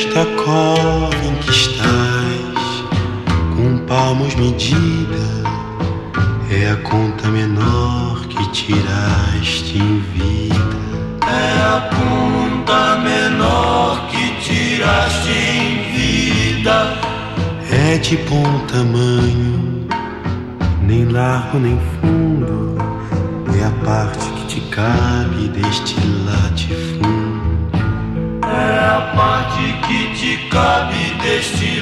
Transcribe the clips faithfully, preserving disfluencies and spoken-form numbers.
Esta cova em que estás, com palmos medida, é a conta menor que tiraste em vida. É a conta menor que tiraste em vida. É de bom tamanho, nem largo nem fundo, é a parte que te cabe deste latifúndio. É a parte que te cabe deste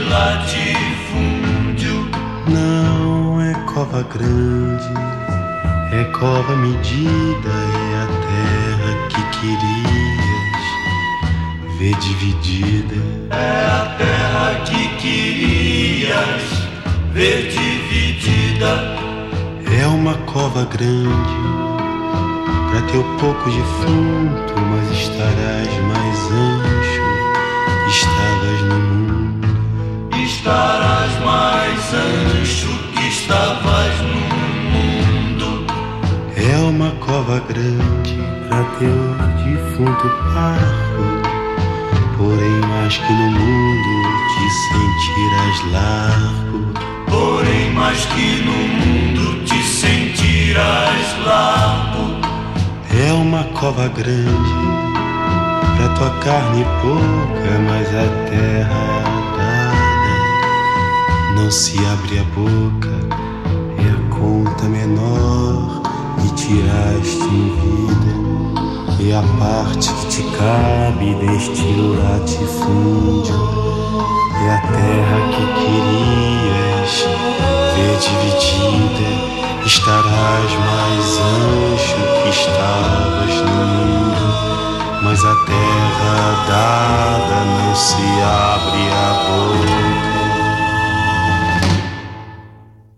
latifúndio. Não é cova grande, é cova medida, é a terra que querias ver dividida. É a terra que querias ver dividida. É uma cova grande pra teu pouco defunto, mas estarás mais ancho, estavas no mundo. Estarás mais ancho que estavas no mundo. É uma cova grande pra teu defunto parco, porém mais que no mundo te sentirás largo. Porém mais que no mundo te sentirás largo. É uma cova grande pra tua carne pouca, mas a terra dada não se abre a boca. É a conta menor que tiraste em vida, é a parte que te cabe deste latifúndio. É a terra que querias ver dividida. Estarás mais ancho que estavas no mundo, mas a terra dada não se abre a